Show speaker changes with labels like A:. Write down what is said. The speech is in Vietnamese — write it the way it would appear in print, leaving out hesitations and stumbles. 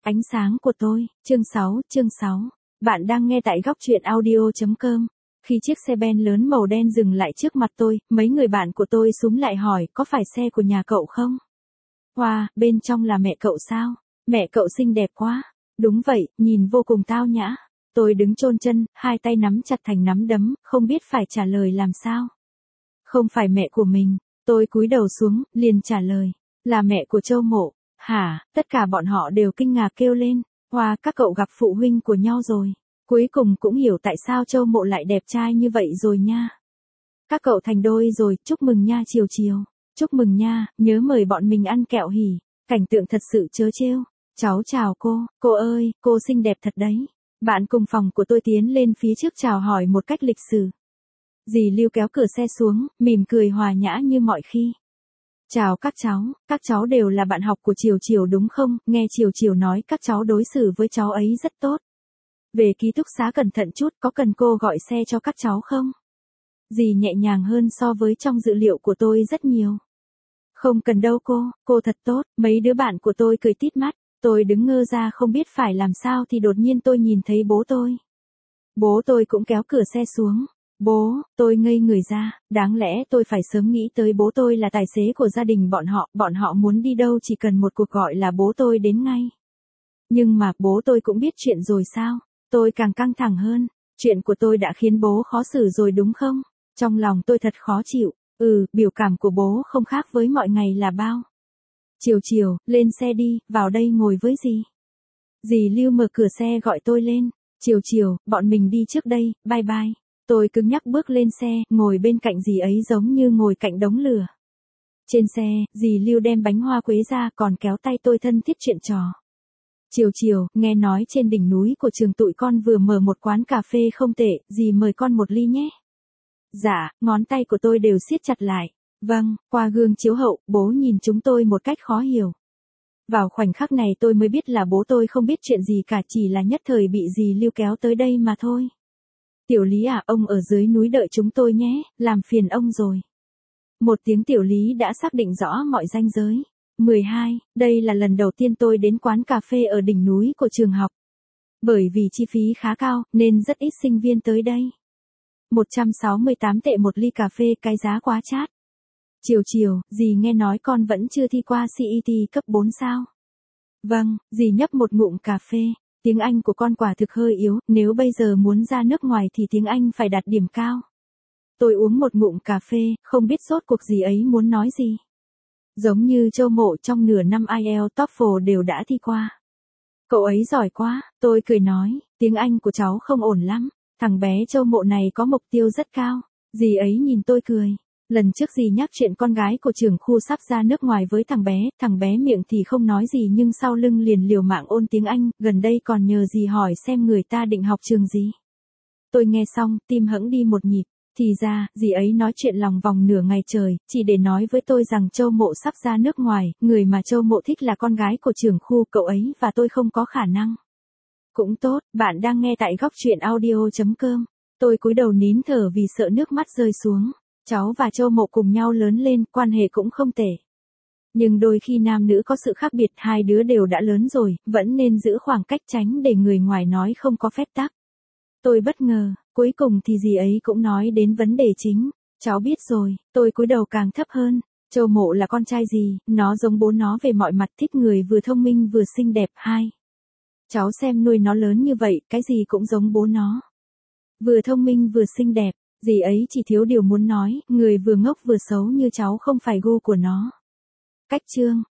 A: Ánh sáng của tôi, chương 6. Bạn đang nghe tại góc truyện audio.com. Khi chiếc xe Ben lớn màu đen dừng lại trước mặt tôi, mấy người bạn của tôi xúm lại hỏi có phải xe của nhà cậu không? Wow, bên trong là mẹ cậu sao? Mẹ cậu xinh đẹp quá. Đúng vậy, nhìn vô cùng tao nhã. Tôi đứng chôn chân, hai tay nắm chặt thành nắm đấm, không biết phải trả lời làm sao. Không phải mẹ của mình, tôi cúi đầu xuống, liền trả lời. Là mẹ của Châu Mộ. Hả, tất cả bọn họ đều kinh ngạc kêu lên. Wow, các cậu gặp phụ huynh của nhau rồi. Cuối cùng cũng hiểu tại sao Châu Mộ lại đẹp trai như vậy rồi nha. Các cậu thành đôi rồi, chúc mừng nha Chiều Chiều. Chúc mừng nha, nhớ mời bọn mình ăn kẹo hỉ. Cảnh tượng thật sự trớ trêu. Cháu chào cô ơi, cô xinh đẹp thật đấy. Bạn cùng phòng của tôi tiến lên phía trước chào hỏi một cách lịch sự. Dì Lưu kéo cửa xe xuống, mỉm cười hòa nhã như mọi khi. Chào các cháu đều là bạn học của Chiều Chiều đúng không? Nghe Chiều Chiều nói các cháu đối xử với cháu ấy rất tốt. Về ký túc xá cẩn thận chút, có cần cô gọi xe cho các cháu không? Dì nhẹ nhàng hơn so với trong dự liệu của tôi rất nhiều. Không cần đâu cô thật tốt, mấy đứa bạn của tôi cười tít mắt, tôi đứng ngơ ra không biết phải làm sao thì đột nhiên tôi nhìn thấy bố tôi. Bố tôi cũng kéo cửa xe xuống. Bố, tôi ngây người ra, đáng lẽ tôi phải sớm nghĩ tới bố tôi là tài xế của gia đình bọn họ muốn đi đâu chỉ cần một cuộc gọi là bố tôi đến ngay. Nhưng mà bố tôi cũng biết chuyện rồi sao? Tôi càng căng thẳng hơn, chuyện của tôi đã khiến bố khó xử rồi đúng không? Trong lòng tôi thật khó chịu, biểu cảm của bố không khác với mọi ngày là bao. Chiều Chiều, lên xe đi, vào đây ngồi với dì. Dì Lưu mở cửa xe gọi tôi lên, Chiều Chiều, bọn mình đi trước đây, bye bye. Tôi cứng nhắc bước lên xe, ngồi bên cạnh dì ấy giống như ngồi cạnh đống lửa. Trên xe, dì Lưu đem bánh hoa quế ra còn kéo tay tôi thân thiết chuyện trò. Chiều Chiều, nghe nói trên đỉnh núi của trường tụi con vừa mở một quán cà phê không tệ, dì mời con một ly nhé. Dạ, ngón tay của tôi đều siết chặt lại. Vâng, qua gương chiếu hậu, bố nhìn chúng tôi một cách khó hiểu. Vào khoảnh khắc này tôi mới biết là bố tôi không biết chuyện gì cả, chỉ là nhất thời bị dì Lưu kéo tới đây mà thôi. Tiểu Lý à, ông ở dưới núi đợi chúng tôi nhé, làm phiền ông rồi. Một tiếng Tiểu Lý đã xác định rõ mọi ranh giới. 12, đây là lần đầu tiên tôi đến quán cà phê ở đỉnh núi của trường học. Bởi vì chi phí khá cao, nên rất ít sinh viên tới đây. 168 tệ một ly cà phê, cái giá quá chát. Chiều Chiều, dì nghe nói con vẫn chưa thi qua CET cấp 4 sao? Vâng, dì nhấp một ngụm cà phê. Tiếng Anh của con quả thực hơi yếu, nếu bây giờ muốn ra nước ngoài thì tiếng Anh phải đạt điểm cao. Tôi uống một ngụm cà phê, không biết rốt cuộc dì ấy muốn nói gì. Giống như Châu Mộ trong nửa năm IELTS TOEFL đều đã thi qua. Cậu ấy giỏi quá, tôi cười nói, tiếng Anh của cháu không ổn lắm. Thằng bé Châu Mộ này có mục tiêu rất cao. Dì ấy nhìn tôi cười. Lần trước dì nhắc chuyện con gái của trưởng khu sắp ra nước ngoài với thằng bé miệng thì không nói gì nhưng sau lưng liền liều mạng ôn tiếng Anh, gần đây còn nhờ dì hỏi xem người ta định học trường gì. Tôi nghe xong, tim hững đi một nhịp, thì ra, dì ấy nói chuyện lòng vòng nửa ngày trời, chỉ để nói với tôi rằng Châu Mộ sắp ra nước ngoài, người mà Châu Mộ thích là con gái của trưởng khu cậu ấy và tôi không có khả năng. Cũng tốt, bạn đang nghe tại góc truyện audio.com. Tôi cúi đầu nín thở vì sợ nước mắt rơi xuống. Cháu và Châu Mộ cùng nhau lớn lên, quan hệ cũng không tệ. Nhưng đôi khi nam nữ có sự khác biệt, hai đứa đều đã lớn rồi, vẫn nên giữ khoảng cách tránh để người ngoài nói không có phép tắc. Tôi bất ngờ, cuối cùng thì dì ấy cũng nói đến vấn đề chính. Cháu biết rồi, tôi cúi đầu càng thấp hơn. Châu Mộ là con trai gì, nó giống bố nó về mọi mặt, thích người vừa thông minh vừa xinh đẹp. Cháu xem nuôi nó lớn như vậy, cái gì cũng giống bố nó. Vừa thông minh vừa xinh đẹp. Dì ấy chỉ thiếu điều muốn nói, người vừa ngốc vừa xấu như cháu không phải gu của nó. Cách chương,